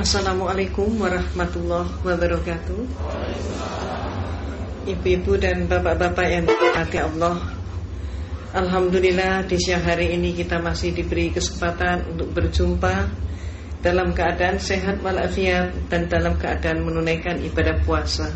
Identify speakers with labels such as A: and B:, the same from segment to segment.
A: Assalamualaikum warahmatullahi wabarakatuh. Ibu-ibu dan bapak-bapak yang dirahmati Allah, alhamdulillah di siang hari ini kita masih diberi kesempatan untuk berjumpa dalam keadaan sehat walafiat dan dalam keadaan menunaikan ibadah puasa.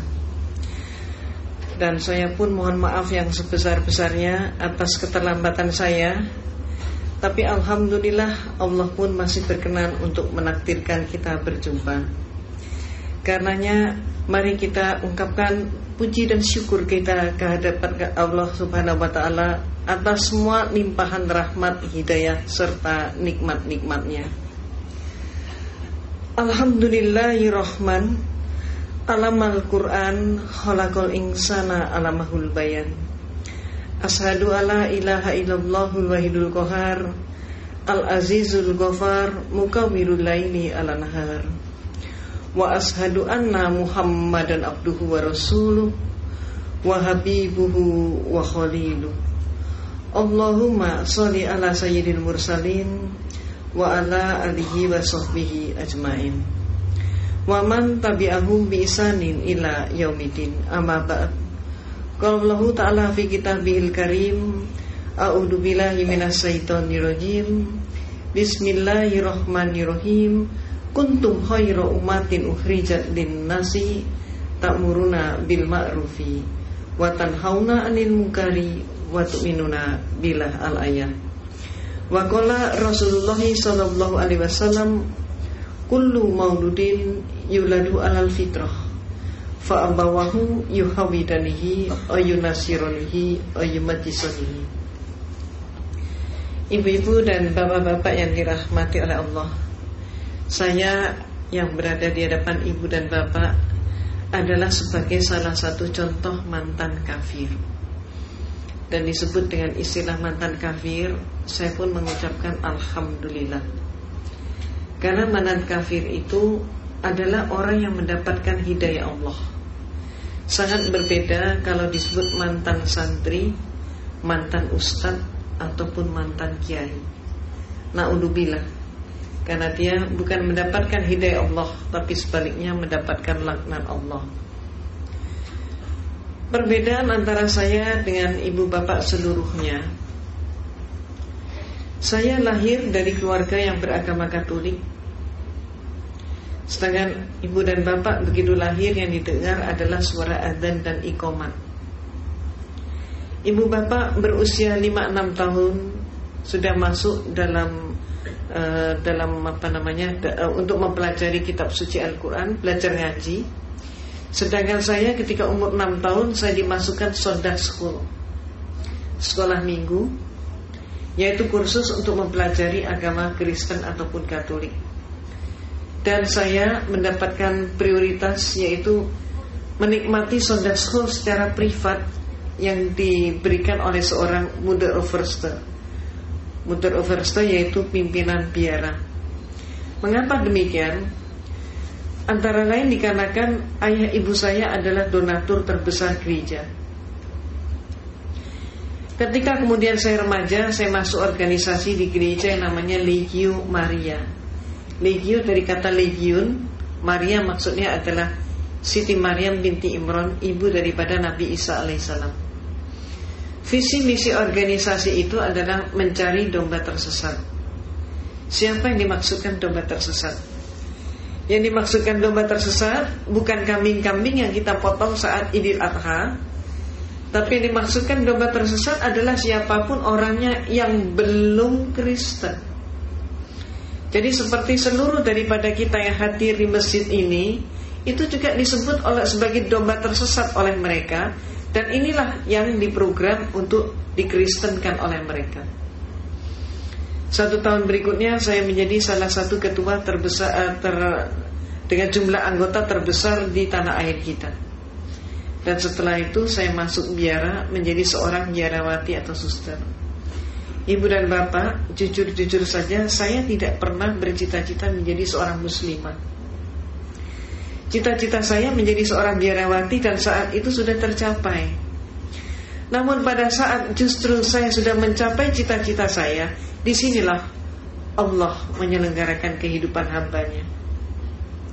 A: Dan saya pun mohon maaf yang sebesar-besarnya atas keterlambatan saya. Tapi alhamdulillah Allah pun masih berkenan untuk menakdirkan kita berjumpa. Karenanya mari kita ungkapkan puji dan syukur kita kehadapan Allah Subhanahu wa ta'ala atas semua limpahan rahmat, hidayah serta nikmat-nikmatnya. Alhamdulillahirrahman, alamal Quran, khalaqal insana alamahul bayan. Ashadu alla ilaha illallahul wahidul qahar, al-azizul ghafar, mukawwirul laili ala nahar. Wa ashadu anna Muhammadan abduhu wa rasuluh wa habibuhu wa khaliluh. Allahumma sholli ala sayyidil mursalin wa ala alihi wa sahbihi ajmain. Wa man tabi'ahum bi isanin ila yaumidin. Amma ba'd. Qala Allah Ta'ala fi kitabihil karim, a'udzu billahi minas syaitonir rajim. Bismillahirrahmanirrahim. Kuntum khairu ummatin ukhrijat lin-nasi ta'muruna bil ma'rufi wa tanhauna 'anil munkari wa tu'minuna billah al-ayat. Wa qala Rasulullah sallallahu alaihi wasallam, kullu mauludin yuladu 'alal fitrah fa abawahu yuhawidanihi ayunasironihi ayumajisonihi. Ibu-ibu dan bapak-bapak yang dirahmati oleh Allah, saya yang berada di hadapan ibu dan bapak adalah sebagai salah satu contoh mantan kafir. Dan disebut dengan istilah mantan kafir, saya pun mengucapkan alhamdulillah. Karena mantan kafir itu adalah orang yang mendapatkan hidayah Allah. Sangat berbeda kalau disebut mantan santri, mantan ustadz, ataupun mantan kiai. Na'udzubillah. Karena dia bukan mendapatkan hidayah Allah, tapi sebaliknya mendapatkan laknat Allah. Perbedaan antara saya dengan ibu bapak seluruhnya, saya lahir dari keluarga yang beragama Katolik. Sedangkan ibu dan bapak begitu lahir yang didengar adalah suara adzan dan iqamat. Ibu bapak berusia 5-6 tahun sudah masuk dalam untuk mempelajari kitab suci Al-Quran, belajar ngaji. Sedangkan saya ketika umur 6 tahun saya dimasukkan Sunday School, sekolah minggu, yaitu kursus untuk mempelajari agama Kristen ataupun Katolik. Dan saya mendapatkan prioritas, yaitu menikmati Sunday School secara privat yang diberikan oleh seorang Mother Overste. Mother Overste yaitu pimpinan biara. Mengapa demikian? Antara lain dikarenakan ayah ibu saya adalah donatur terbesar gereja. Ketika kemudian saya remaja, saya masuk organisasi di gereja yang namanya Legio Maria. Legio dari kata legion, Maria maksudnya adalah Siti Maryam binti Imran, ibu daripada Nabi Isa alaihissalam. Visi misi organisasi itu adalah mencari domba tersesat. Siapa yang dimaksudkan domba tersesat? Yang dimaksudkan domba tersesat bukan kambing-kambing yang kita potong saat Idul Adha, tapi yang dimaksudkan domba tersesat adalah siapapun orangnya yang belum Kristen. Jadi seperti seluruh daripada kita yang hadir di masjid ini, itu juga disebut sebagai domba tersesat oleh mereka. Dan inilah yang diprogram untuk dikristenkan oleh mereka. 1 tahun berikutnya saya menjadi salah satu ketua terbesar dengan jumlah anggota terbesar di tanah air kita. Dan setelah itu saya masuk biara menjadi seorang biarawati atau suster. Ibu dan bapak, jujur-jujur saja saya tidak pernah bercita-cita menjadi seorang muslimah. Cita-cita saya menjadi seorang biarawati dan saat itu sudah tercapai. Namun pada saat justru saya sudah mencapai cita-cita saya, disinilah Allah menyelenggarakan kehidupan hambanya.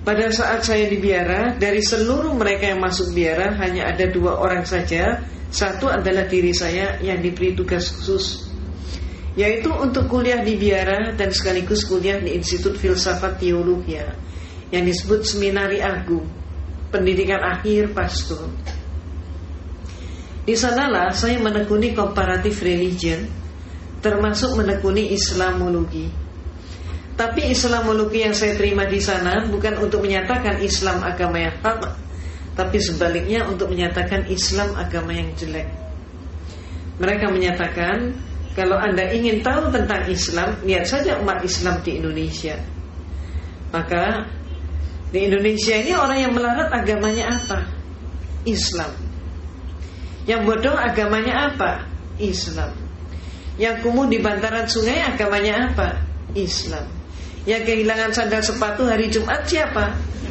A: Pada saat saya di biara, dari seluruh mereka yang masuk biara hanya ada 2 orang saja. Satu adalah diri saya yang diberi tugas khusus, yaitu untuk kuliah di biara dan sekaligus kuliah di Institut Filsafat Teologia yang disebut Seminari Agung, pendidikan akhir pastor. Di sanalah saya menekuni comparative religion, termasuk menekuni Islamologi. Tapi Islamologi yang saya terima di sana bukan untuk menyatakan Islam agama yang hak, tapi sebaliknya untuk menyatakan Islam agama yang jelek. Mereka menyatakan, kalau Anda ingin tahu tentang Islam, lihat saja umat Islam di Indonesia. Maka di Indonesia ini orang yang melarat agamanya apa? Islam. Yang bodoh agamanya apa? Islam. Yang kumuh di bantaran sungai agamanya apa? Islam. Yang kehilangan sandal sepatu hari Jumat siapa?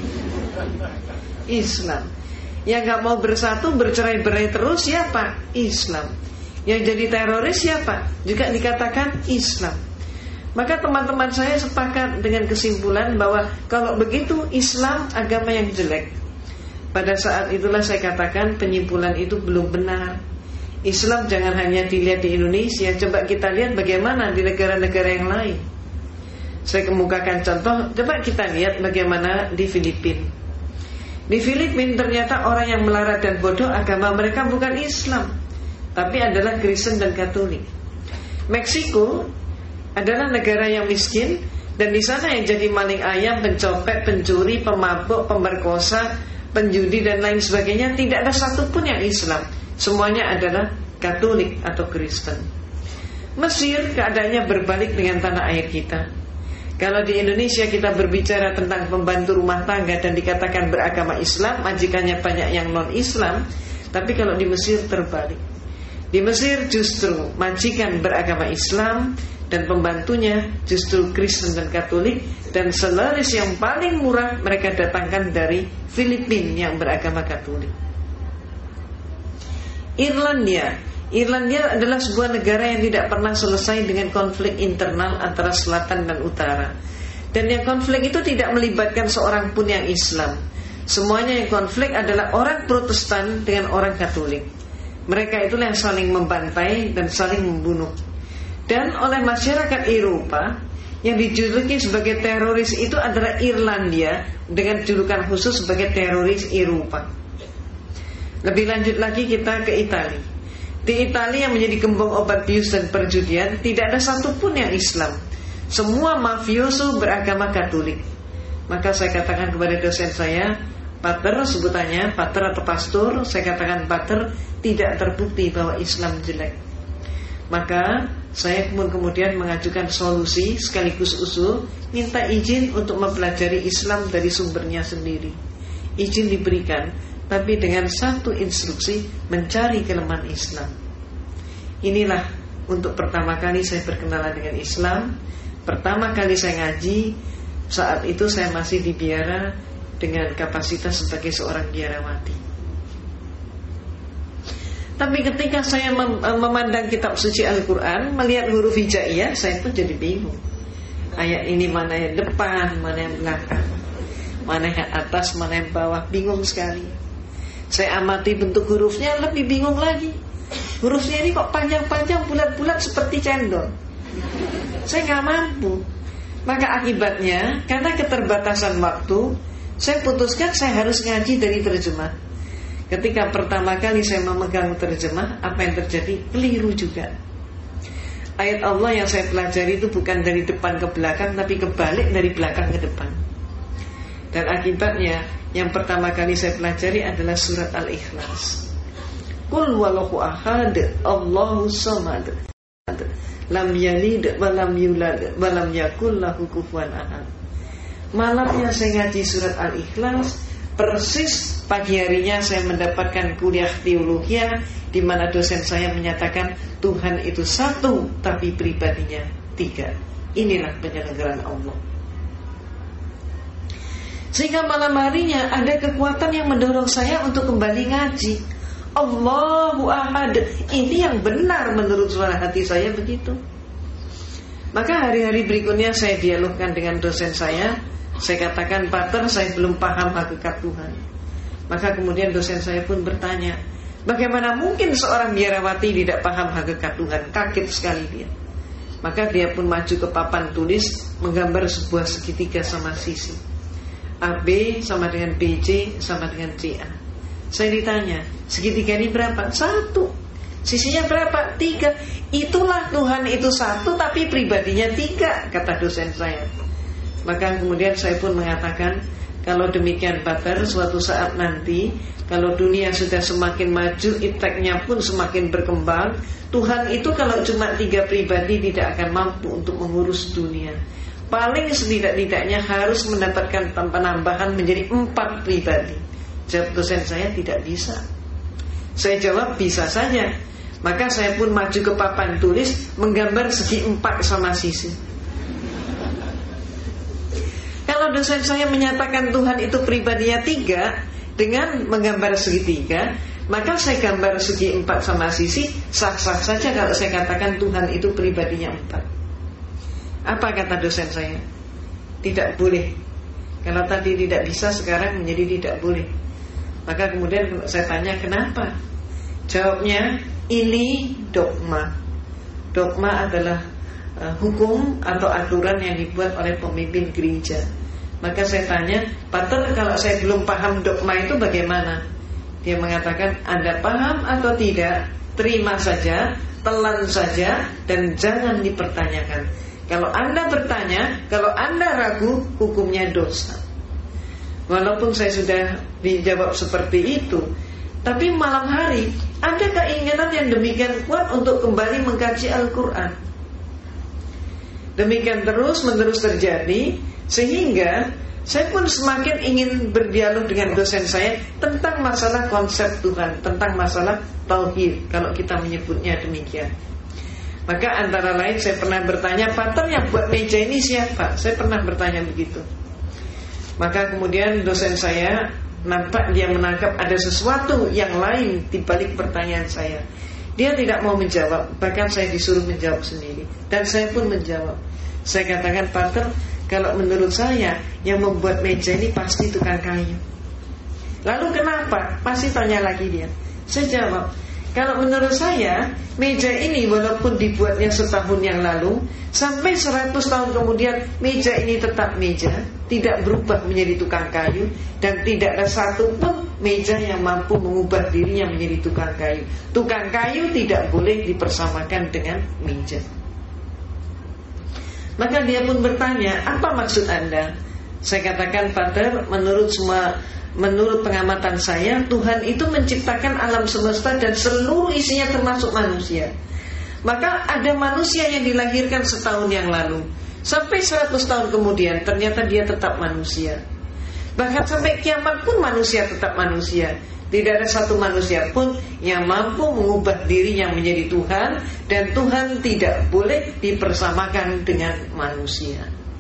A: Islam. Yang gak mau bersatu, bercerai-berai terus siapa? Islam. Yang jadi teroris siapa? Juga dikatakan Islam. Maka teman-teman saya sepakat dengan kesimpulan bahwa kalau begitu Islam agama yang jelek. Pada saat itulah saya katakan penyimpulan itu belum benar. Islam jangan hanya dilihat di Indonesia, coba kita lihat bagaimana di negara-negara yang lain. Saya kemukakan contoh, coba kita lihat bagaimana di Filipina. Di Filipina ternyata orang yang melarat dan bodoh agama mereka bukan Islam, tapi adalah Kristen dan Katolik. Meksiko adalah negara yang miskin, dan di sana yang jadi maling ayam, pencopet, pencuri, pemabuk, pemerkosa, penjudi dan lain sebagainya tidak ada satupun yang Islam. Semuanya adalah Katolik atau Kristen. Mesir keadaannya berbalik dengan tanah air kita. Kalau di Indonesia kita berbicara tentang pembantu rumah tangga dan dikatakan beragama Islam, majikannya banyak yang non-Islam. Tapi kalau di Mesir terbalik. Di Mesir justru majikan beragama Islam dan pembantunya justru Kristen dan Katolik. Dan selaris yang paling murah mereka datangkan dari Filipina yang beragama Katolik. Irlandia adalah sebuah negara yang tidak pernah selesai dengan konflik internal antara selatan dan utara. Dan yang konflik itu tidak melibatkan seorang pun yang Islam. Semuanya yang konflik adalah orang Protestan dengan orang Katolik. Mereka itulah yang saling membantai dan saling membunuh. Dan oleh masyarakat Eropa, yang dijuluki sebagai teroris itu adalah Irlandia, dengan julukan khusus sebagai teroris Eropa. Lebih lanjut lagi kita ke Italia. Di Italia yang menjadi gembong obat bius dan perjudian, tidak ada satupun yang Islam. Semua mafioso beragama Katolik. Maka saya katakan kepada dosen saya, Pater, sebutannya Pater atau Pastor, saya katakan Pater, tidak terbukti bahwa Islam jelek. Maka saya kemudian mengajukan solusi sekaligus usul, minta izin untuk mempelajari Islam dari sumbernya sendiri. Izin diberikan, tapi dengan satu instruksi, mencari kelemahan Islam. Inilah untuk pertama kali saya berkenalan dengan Islam. Pertama kali saya ngaji, saat itu saya masih di biara dengan kapasitas sebagai seorang biarawati. Tapi ketika saya memandang kitab suci Al-Quran, melihat huruf hijaiyah, saya pun jadi bingung. Ayat ini mana yang depan, mana yang belakang, mana yang atas, mana yang bawah, bingung sekali. Saya amati bentuk hurufnya, lebih bingung lagi. Hurufnya ini kok panjang-panjang, bulat-bulat seperti cendol. Saya gak mampu. Maka akibatnya, karena keterbatasan waktu, saya putuskan saya harus ngaji dari terjemah. Ketika pertama kali saya memegang terjemah, apa yang terjadi? Keliru juga. Ayat Allah yang saya pelajari itu bukan dari depan ke belakang, tapi kebalik dari belakang ke depan. Dan akibatnya, yang pertama kali saya pelajari adalah surat Al-Ikhlas. Qul wallahu ahad, Allahu samad, lam yalid wa lam yulad wa lam yakul lahu kufuwan ahad. Malamnya saya ngaji surat Al-Ikhlas, persis pagi harinya saya mendapatkan kuliah teologi di mana dosen saya menyatakan Tuhan itu satu tapi pribadinya tiga. Inilah penyelenggaraan Allah. Sehingga malam harinya ada kekuatan yang mendorong saya untuk kembali ngaji. Allahu ahad. Ini yang benar menurut suara hati saya begitu. Maka hari-hari berikutnya saya dialogkan dengan dosen saya. Saya katakan, Pater, saya belum paham hakikat Tuhan. Maka kemudian dosen saya pun bertanya, bagaimana mungkin seorang biarawati tidak paham hakikat Tuhan? Kaget sekali dia. Maka dia pun maju ke papan tulis, menggambar sebuah segitiga sama sisi. AB sama dengan BC sama dengan CA. Saya ditanya, segitiga ini berapa? 1. Sisinya berapa? 3. Itulah Tuhan itu 1 tapi pribadinya 3, kata dosen saya. Maka kemudian saya pun mengatakan, kalau demikian Pater, suatu saat nanti kalau dunia sudah semakin maju, ipteknya pun semakin berkembang, Tuhan itu kalau cuma 3 pribadi tidak akan mampu untuk mengurus dunia. Paling setidak-tidaknya harus mendapatkan penambahan menjadi 4 pribadi. Jawab dosen saya, tidak bisa. Saya jawab, bisa saja. Maka saya pun maju ke papan tulis, menggambar segi 4 sama sisi. Kalau dosen saya menyatakan Tuhan itu pribadinya 3 dengan menggambar segitiga, maka saya gambar segi 4 sama sisi, sah-sah saja kalau saya katakan Tuhan itu pribadinya 4. Apa kata dosen saya? Tidak boleh. Kalau tadi tidak bisa, sekarang menjadi tidak boleh. Maka kemudian saya tanya, kenapa? Jawabnya, ini dogma. Dogma adalah hukum atau aturan yang dibuat oleh pemimpin gereja. Maka saya tanya, Pater, kalau saya belum paham dogma itu bagaimana? Dia mengatakan, Anda paham atau tidak, terima saja, telan saja, dan jangan dipertanyakan. Kalau Anda bertanya, kalau Anda ragu, hukumnya dosa. Walaupun saya sudah dijawab seperti itu, tapi malam hari ada keinginan yang demikian kuat untuk kembali mengkaji Al-Quran. Demikian terus-menerus terjadi, sehingga saya pun semakin ingin berdialog dengan dosen saya tentang masalah konsep Tuhan, tentang masalah tauhid, kalau kita menyebutnya demikian. Maka antara lain saya pernah bertanya, Pater, yang buat meja ini siapa? Saya pernah bertanya begitu. Maka kemudian dosen saya nampak dia menangkap ada sesuatu yang lain di balik pertanyaan saya. Dia tidak mau menjawab, bahkan saya disuruh menjawab sendiri. Dan saya pun menjawab. Saya katakan, Pater, kalau menurut saya yang membuat meja ini pasti tukang kayu. Lalu kenapa? Pasti tanya lagi dia. Saya jawab, kalau menurut saya meja ini walaupun dibuatnya setahun yang lalu, sampai 100 tahun kemudian meja ini tetap meja, tidak berubah menjadi tukang kayu, dan tidak ada satu pun meja yang mampu mengubah dirinya menjadi tukang kayu. Tukang kayu tidak boleh dipersamakan dengan meja. Maka dia pun bertanya, apa maksud Anda? Saya katakan, Pater, menurut pengamatan saya, Tuhan itu menciptakan alam semesta dan seluruh isinya termasuk manusia. Maka ada manusia yang dilahirkan setahun yang lalu, sampai 100 tahun kemudian ternyata dia tetap manusia. Bahkan sampai kiamat pun manusia tetap manusia. Tidak ada satu manusia pun yang mampu mengubah dirinya menjadi Tuhan, dan Tuhan tidak boleh dipersamakan dengan manusia.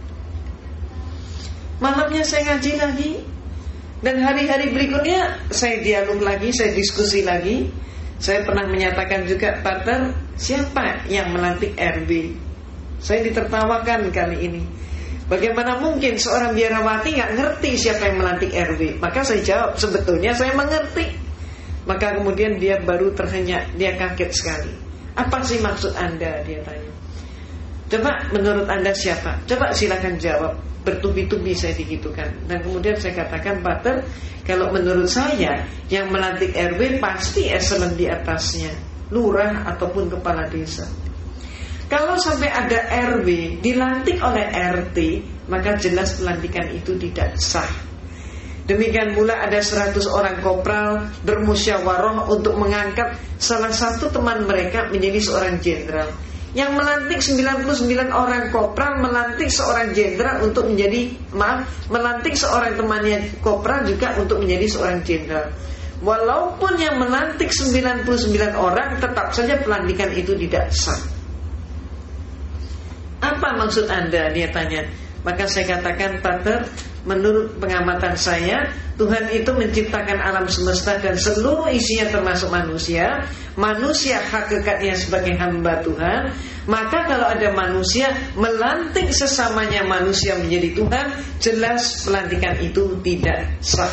A: Malamnya saya ngaji lagi, dan hari-hari berikutnya saya dialog lagi, saya diskusi lagi. Saya pernah menyatakan juga, Pater, siapa yang melantik RB? Saya ditertawakan kali ini. Bagaimana mungkin seorang biarawati gak ngerti siapa yang melantik RW? Maka saya jawab, sebetulnya saya mengerti. Maka kemudian dia baru terhenyak, dia kaget sekali. Apa sih maksud Anda? Dia tanya. Coba menurut Anda siapa? Coba silakan jawab. Bertubi-tubi saya digitukan. Dan kemudian saya katakan, Pater, kalau menurut saya yang melantik RW pasti eselon di atasnya, lurah ataupun kepala desa. Kalau sampai ada RW dilantik oleh RT, maka jelas pelantikan itu tidak sah. Demikian pula ada 100 orang kopral bermusyawarah untuk mengangkat salah satu teman mereka menjadi seorang jenderal. Yang melantik 99 orang kopral melantik seorang jenderal untuk menjadi, melantik seorang temannya kopral juga untuk menjadi seorang jenderal. Walaupun yang melantik 99 orang, tetap saja pelantikan itu tidak sah. Apa maksud Anda? Dia tanya. Maka saya katakan, Pater, menurut pengamatan saya, Tuhan itu menciptakan alam semesta dan seluruh isinya termasuk manusia. Manusia hakikatnya sebagai hamba Tuhan. Maka kalau ada manusia melantik sesamanya manusia menjadi Tuhan, jelas pelantikan itu tidak sah.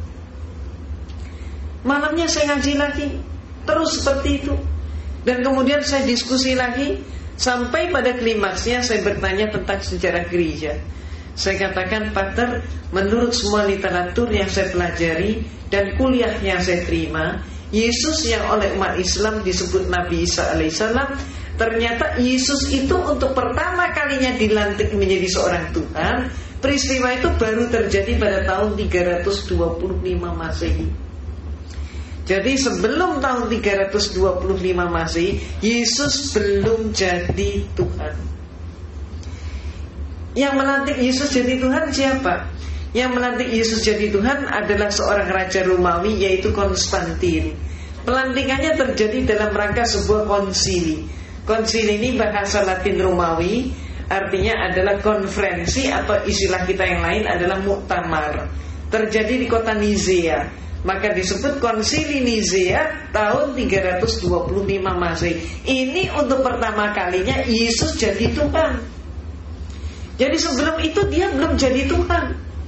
A: Malamnya saya ngaji lagi, terus seperti itu. Dan kemudian saya diskusi lagi, sampai pada klimaksnya saya bertanya tentang sejarah gereja. Saya katakan, Pater, menurut semua literatur yang saya pelajari dan kuliah yang saya terima, Yesus yang oleh umat Islam disebut Nabi Isa alaihissalam, ternyata Yesus itu untuk pertama kalinya dilantik menjadi seorang Tuhan. Peristiwa itu baru terjadi pada tahun 325 Masehi. Jadi sebelum tahun 325 Masehi, Yesus belum jadi Tuhan. Yang melantik Yesus jadi Tuhan siapa? Yang melantik Yesus jadi Tuhan adalah seorang raja Romawi, yaitu Konstantin. Pelantikannya terjadi dalam rangka sebuah konsili. Konsili ini bahasa Latin Romawi, artinya adalah konferensi, atau istilah kita yang lain adalah muktamar. Terjadi di kota Nizea. Maka disebut konsili Nizea tahun 325 Masehi. Ini untuk pertama kalinya Yesus jadi Tuhan. Jadi sebelum itu dia belum jadi Tuhan.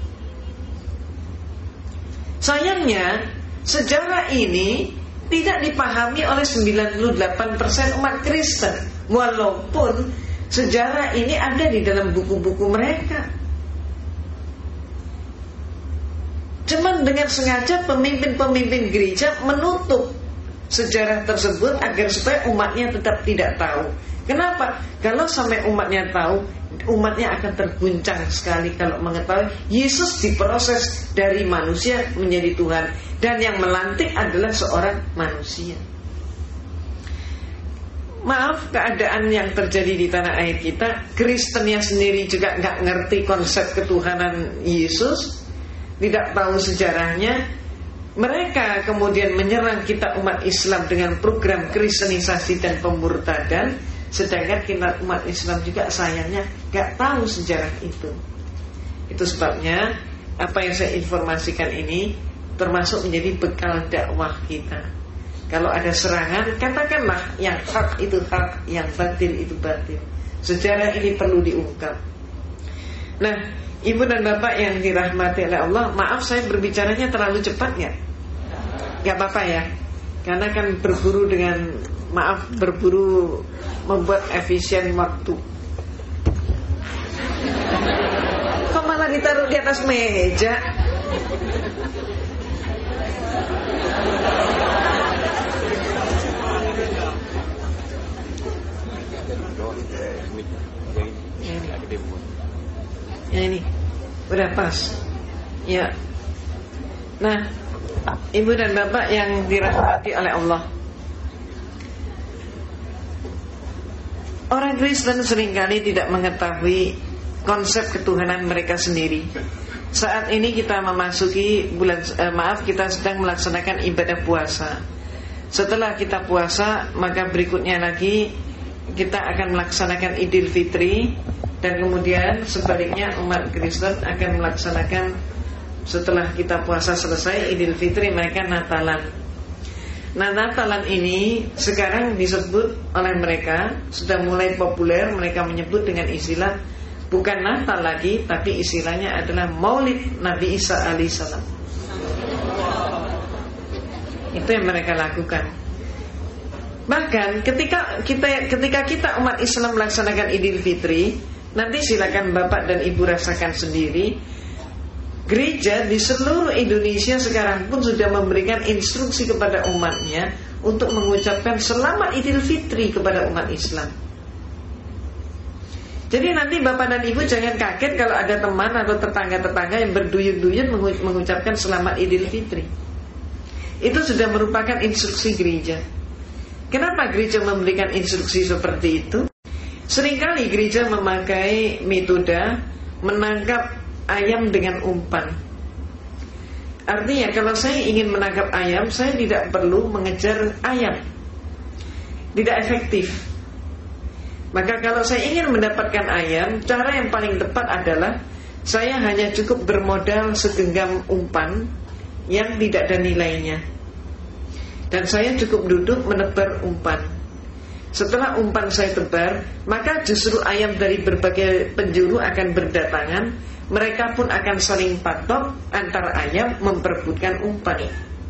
A: Sayangnya sejarah ini tidak dipahami oleh 98% umat Kristen, walaupun sejarah ini ada di dalam buku-buku mereka. Cuman dengan sengaja pemimpin-pemimpin gereja menutup sejarah tersebut agar supaya umatnya tetap tidak tahu. Kenapa? Kalau sampai umatnya tahu, umatnya akan terguncang sekali kalau mengetahui Yesus diproses dari manusia menjadi Tuhan, dan yang melantik adalah seorang manusia. Maaf, keadaan yang terjadi di tanah air kita, Kristennya sendiri juga nggak ngerti konsep ketuhanan Yesus, tidak tahu sejarahnya. Mereka kemudian menyerang kita umat Islam dengan program kristenisasi dan pemurtadan, sedangkan kita umat Islam juga sayangnya gak tahu sejarah itu. Itu sebabnya apa yang saya informasikan ini termasuk menjadi bekal dakwah kita. Kalau ada serangan, katakanlah yang hak itu hak, yang batil itu batil. Sejarah ini perlu diungkap. Nah, Ibu dan Bapak yang dirahmati oleh Allah, maaf saya berbicaranya terlalu cepat gak? Gak apa-apa ya, karena kan berburu dengan, maaf, berburu membuat efisien waktu. Kok malah ditaruh di atas meja? Ini udah pas. Ya. Nah, Ibu dan Bapak yang dirahmati oleh Allah, orang Kristen seringkali tidak mengetahui konsep ketuhanan mereka sendiri. Saat ini kita memasuki bulan, kita sedang melaksanakan ibadah puasa. Setelah kita puasa, maka berikutnya lagi kita akan melaksanakan Idul Fitri. Dan kemudian sebaliknya umat Kristen akan melaksanakan, setelah kita puasa selesai Idul Fitri, mereka Natalan. Nah, Natalan ini sekarang disebut oleh mereka, sudah mulai populer, mereka menyebut dengan istilah bukan Natal lagi, tapi istilahnya adalah Maulid Nabi Isa alaihissalam. Itu yang mereka lakukan. Bahkan ketika kita umat Islam melaksanakan Idul Fitri, nanti silakan Bapak dan Ibu rasakan sendiri. Gereja di seluruh Indonesia sekarang pun sudah memberikan instruksi kepada umatnya untuk mengucapkan selamat Idul Fitri kepada umat Islam. Jadi nanti Bapak dan Ibu jangan kaget kalau ada teman atau tetangga-tetangga yang berduyun-duyun mengucapkan selamat Idul Fitri. Itu sudah merupakan instruksi gereja. Kenapa gereja memberikan instruksi seperti itu? Seringkali gereja memakai metode menangkap ayam dengan umpan. Artinya kalau saya ingin menangkap ayam, saya tidak perlu mengejar ayam. Tidak efektif. Maka kalau saya ingin mendapatkan ayam, cara yang paling tepat adalah Saya hanya cukup bermodal segenggam umpan yang tidak ada nilainya, dan saya cukup duduk menebar umpan. Setelah umpan saya tebar, maka justru ayam dari berbagai penjuru akan berdatangan. Mereka pun akan saling patok antara ayam memperebutkan umpan.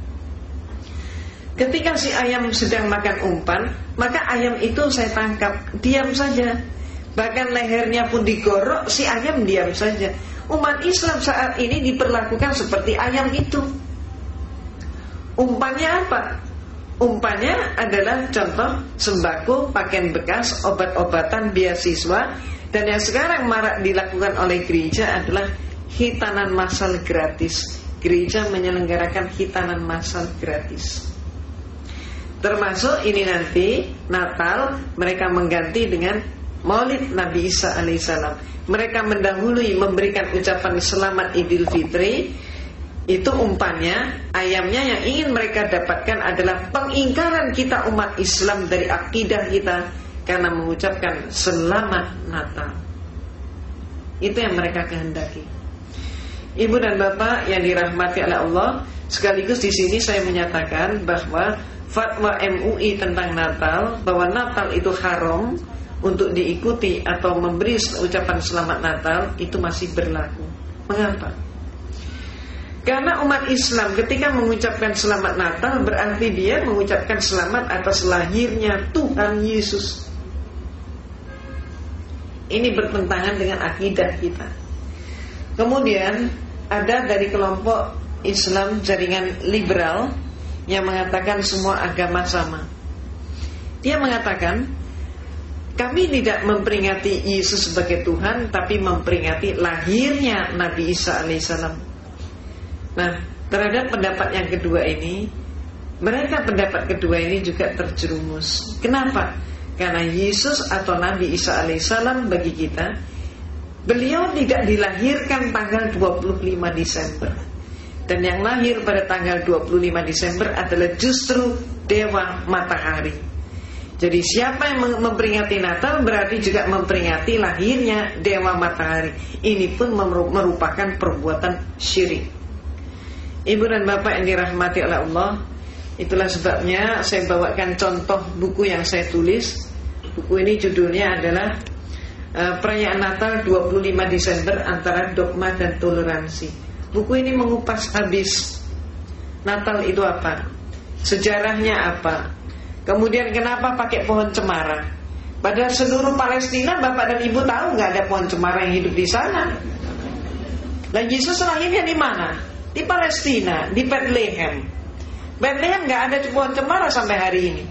A: Ketika si ayam sedang makan umpan, maka ayam itu saya tangkap, diam saja. Bahkan lehernya pun digorok, si ayam diam saja. Umat Islam saat ini diperlakukan seperti ayam itu. Umpannya apa? Umpannya adalah contoh sembako, pakaian bekas, obat-obatan, beasiswa. Dan yang sekarang marak dilakukan oleh gereja adalah hitanan massal gratis. Gereja menyelenggarakan hitanan massal gratis. Termasuk ini nanti Natal mereka mengganti dengan Maulid Nabi Isa alaihissalam. Mereka mendahului memberikan ucapan selamat Idul Fitri. Itu umpannya, ayamnya yang ingin mereka dapatkan adalah pengingkaran kita umat Islam dari akidah kita karena mengucapkan selamat Natal. Itu yang mereka kehendaki. Ibu dan bapak yang dirahmati oleh Allah, sekaligus di sini saya menyatakan bahwa fatwa MUI tentang Natal, bahwa Natal itu haram untuk diikuti atau memberi ucapan selamat Natal, itu masih berlaku. Mengapa? Karena umat Islam ketika mengucapkan selamat Natal berarti dia mengucapkan selamat atas lahirnya Tuhan Yesus. Ini bertentangan dengan akidah kita. Kemudian ada dari kelompok Islam jaringan liberal yang mengatakan semua agama sama. Dia mengatakan kami tidak memperingati Yesus sebagai Tuhan, tapi memperingati lahirnya Nabi Isa alaihissalam. Nah, terhadap pendapat yang kedua ini, mereka pendapat kedua ini juga terjerumus. Kenapa? Karena Yesus atau Nabi Isa alaihissalam bagi kita, beliau tidak dilahirkan tanggal 25 Desember. Dan yang lahir pada tanggal 25 Desember adalah justru Dewa Matahari. Jadi siapa yang memperingati Natal berarti juga memperingati lahirnya Dewa Matahari. Ini pun merupakan perbuatan syirik. Ibu dan bapak yang dirahmati oleh Allah, itulah sebabnya saya bawakan contoh buku yang saya tulis. Buku ini judulnya adalah Perayaan Natal 25 Desember antara dogma dan toleransi. Buku ini mengupas habis Natal itu apa, sejarahnya apa, kemudian kenapa pakai pohon cemara. Padahal seluruh Palestina bapak dan ibu tahu nggak ada pohon cemara yang hidup di sana. Dan Yesus lahirnya di mana? Di Palestina, di Bethlehem. Bethlehem nggak ada pohon cemara sampai hari ini.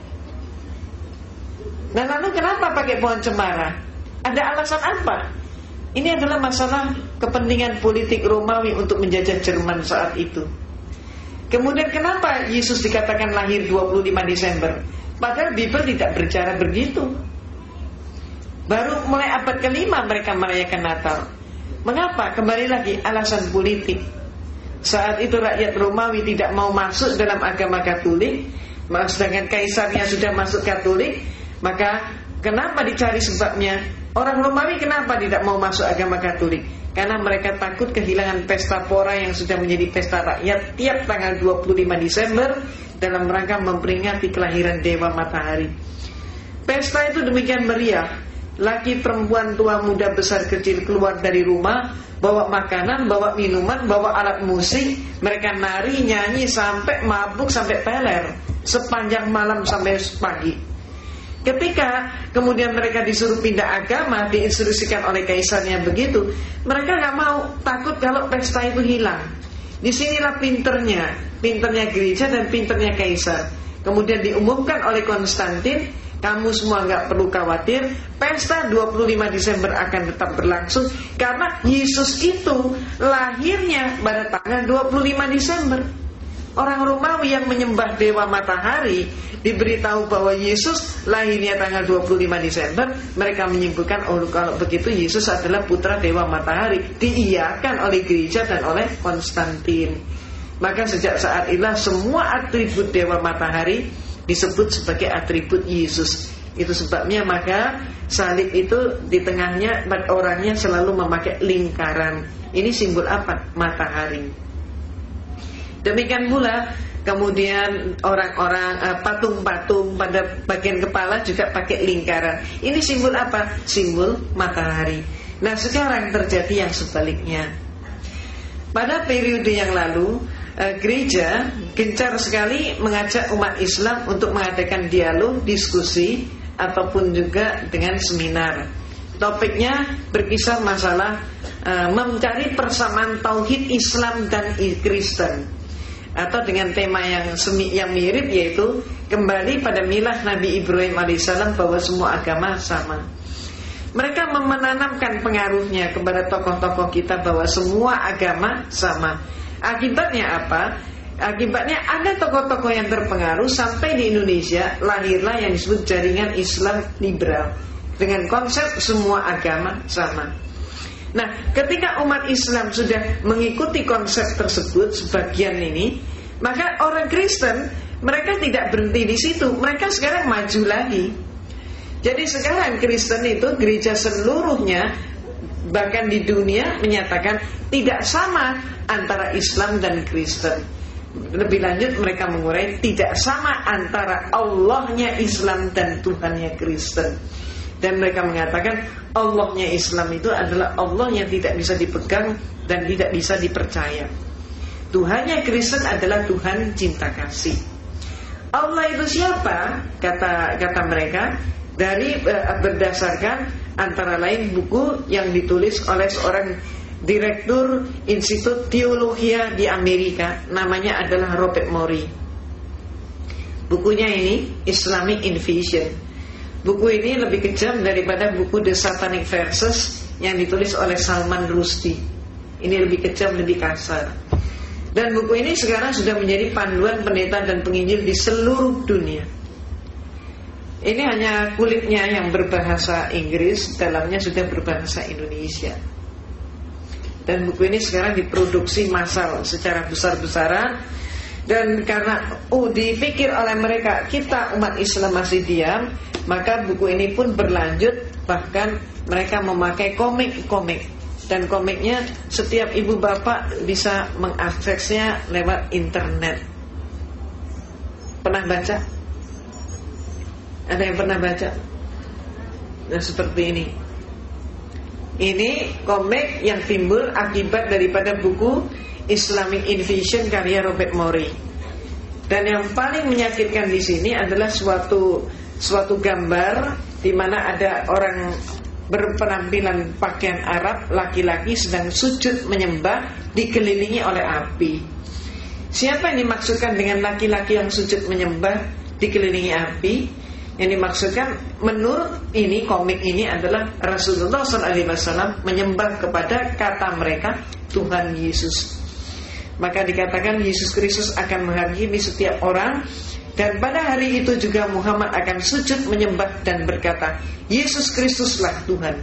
A: Dan lalu kenapa pakai pohon cemara? Ada alasan apa? Ini adalah masalah kepentingan politik Romawi untuk menjajah Jerman saat itu. Kemudian kenapa Yesus dikatakan lahir 25 Desember? Padahal Bible tidak berbicara begitu. Baru mulai abad ke-5 mereka merayakan Natal. Mengapa? Kembali lagi alasan politik. Saat itu rakyat Romawi tidak mau masuk dalam agama Katolik, sedangkan kaisarnya sudah masuk Katolik. Maka kenapa dicari sebabnya? Orang Romawi kenapa tidak mau masuk agama Katolik? Karena mereka takut kehilangan pesta pora yang sudah menjadi pesta rakyat tiap tanggal 25 Desember dalam rangka memperingati kelahiran Dewa Matahari. Pesta itu demikian meriah. Laki, perempuan, tua, muda, besar, kecil keluar dari rumah, bawa makanan, bawa minuman, bawa alat musik. Mereka nari, nyanyi sampai mabuk, sampai peler, sepanjang malam sampai pagi. Ketika kemudian mereka disuruh pindah agama, diinstruksikan oleh kaisarnya begitu, mereka gak mau, takut kalau pesta itu hilang. Disinilah pinternya gereja dan pinternya kaisar. Kemudian diumumkan oleh Konstantin, kamu semua gak perlu khawatir, pesta 25 Desember akan tetap berlangsung, karena Yesus itu lahirnya pada tanggal 25 Desember. Orang Romawi yang menyembah Dewa Matahari diberitahu bahwa Yesus lahirnya tanggal 25 Desember. Mereka menyebutkan, oh kalau begitu Yesus adalah putra Dewa Matahari. Diiyakan oleh gereja dan oleh Konstantin. Maka sejak saat itulah semua atribut Dewa Matahari disebut sebagai atribut Yesus. Itu sebabnya maka salib itu di tengahnya orangnya selalu memakai lingkaran. Ini simbol apa? Matahari. Demikian pula kemudian orang-orang patung-patung pada bagian kepala juga pakai lingkaran. Ini simbol apa? Simbol matahari. Nah, sekarang terjadi yang sebaliknya. Pada periode yang lalu, gereja gencar sekali mengajak umat Islam untuk mengadakan dialog, diskusi, ataupun juga dengan seminar. Topiknya berkisar masalah mencari persamaan tauhid Islam dan Kristen, atau dengan tema yang mirip, yaitu kembali pada milah Nabi Ibrahim alaihissalam bahwa semua agama sama. Mereka menanamkan pengaruhnya kepada tokoh-tokoh kita bahwa semua agama sama. Akibatnya apa? Akibatnya ada tokoh-tokoh yang terpengaruh sampai di Indonesia lahirlah yang disebut jaringan Islam liberal dengan konsep semua agama sama. Nah, ketika umat Islam sudah mengikuti konsep tersebut sebagian ini, maka orang Kristen mereka tidak berhenti di situ, mereka sekarang maju lagi. Jadi sekarang Kristen itu gereja seluruhnya bahkan di dunia menyatakan tidak sama antara Islam dan Kristen. Lebih lanjut mereka mengurai tidak sama antara Allahnya Islam dan Tuhannya Kristen. Dan mereka mengatakan Allahnya Islam itu adalah Allah yang tidak bisa dipegang dan tidak bisa dipercaya. Tuhannya Kristen adalah Tuhan cinta kasih. Allah itu siapa? Kata mereka dari berdasarkan antara lain buku yang ditulis oleh seorang direktur Institut Teologia di Amerika, namanya adalah Robert Morey. Bukunya ini Islamic Invasion. Buku ini lebih kejam daripada buku The Satanic Verses yang ditulis oleh Salman Rushdie. Ini lebih kejam, lebih kasar. Dan buku ini sekarang sudah menjadi panduan pendeta dan penginjil di seluruh dunia. Ini hanya kulitnya yang berbahasa Inggris, dalamnya sudah berbahasa Indonesia. Dan buku ini sekarang diproduksi massal secara besar-besaran. Dan karena dipikir oleh mereka kita umat Islam masih diam, maka buku ini pun berlanjut. Bahkan mereka memakai komik-komik. Dan komiknya setiap ibu bapak bisa mengaksesnya lewat internet. Pernah baca? Ada yang pernah baca? Nah, seperti ini. Ini komik yang timbul akibat daripada buku Islamic Invasion karya Robert Morey. Dan yang paling menyakitkan di sini adalah suatu gambar di mana ada orang berpenampilan pakaian Arab, laki-laki sedang sujud menyembah dikelilingi oleh api. Siapa yang dimaksudkan dengan laki-laki yang sujud menyembah dikelilingi api? Yang dimaksudkan menurut ini komik ini adalah Rasulullah SAW menyembah kepada kata mereka Tuhan Yesus. Maka dikatakan Yesus Kristus akan menghakimi setiap orang. Dan pada hari itu juga Muhammad akan sujud menyembah dan berkata Yesus Kristuslah Tuhan.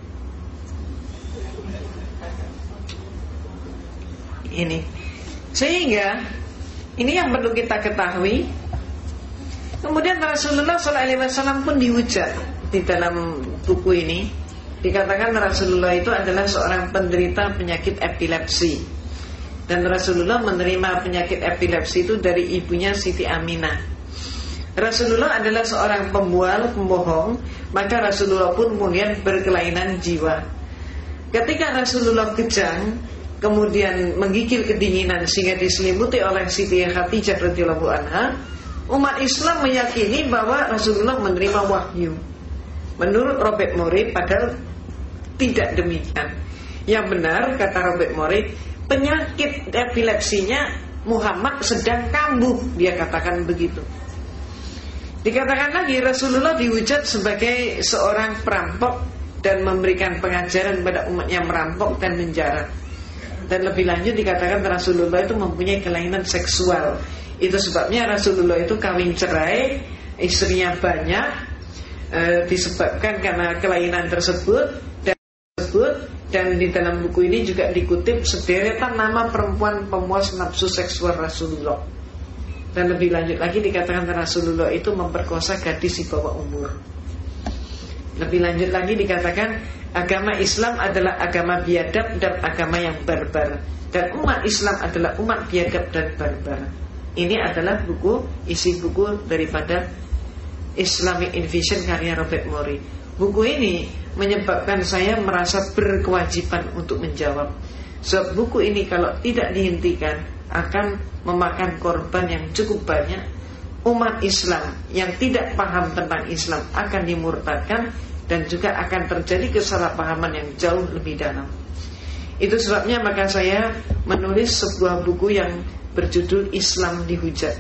A: Ini sehingga ini yang perlu kita ketahui. Kemudian Rasulullah SAW pun dihujat di dalam buku ini. Dikatakan Rasulullah itu adalah seorang penderita penyakit epilepsi. Dan Rasulullah menerima penyakit epilepsi itu dari ibunya Siti Aminah. Rasulullah adalah seorang pembual, pembohong. Maka Rasulullah pun kemudian berkelainan jiwa. Ketika Rasulullah kejang, kemudian menggigil kedinginan sehingga diselimuti oleh Siti Khadijah radhiyallahu anha, umat Islam meyakini bahwa Rasulullah menerima wahyu. Menurut Robert Morey, padahal tidak demikian. Yang benar, kata Robert Morey, penyakit epilepsinya Muhammad sedang kambuh. Dia katakan begitu. Dikatakan lagi Rasulullah dihujat sebagai seorang perampok dan memberikan pengajaran pada umatnya merampok dan menjarah. Dan lebih lanjut dikatakan Rasulullah itu mempunyai kelainan seksual. Itu sebabnya Rasulullah itu kawin cerai, istrinya banyak, disebabkan karena kelainan tersebut. Dan di dalam buku ini juga dikutip sederetan nama perempuan pemuas nafsu seksual Rasulullah. Dan lebih lanjut lagi dikatakan Rasulullah itu memperkosa gadis di bawah umur. Lebih lanjut lagi dikatakan agama Islam adalah agama biadab dan agama yang barbar, dan umat Islam adalah umat biadab dan barbar. Ini adalah isi buku daripada Islamic Invasion karya Robert Morey. Buku ini menyebabkan saya merasa berkewajiban untuk menjawab. Sebab buku ini kalau tidak dihentikan akan memakan korban yang cukup banyak. Umat Islam yang tidak paham tentang Islam akan dimurtadkan, dan juga akan terjadi kesalahpahaman yang jauh lebih dalam. Itu sebabnya maka saya menulis sebuah buku yang berjudul Islam Dihujat.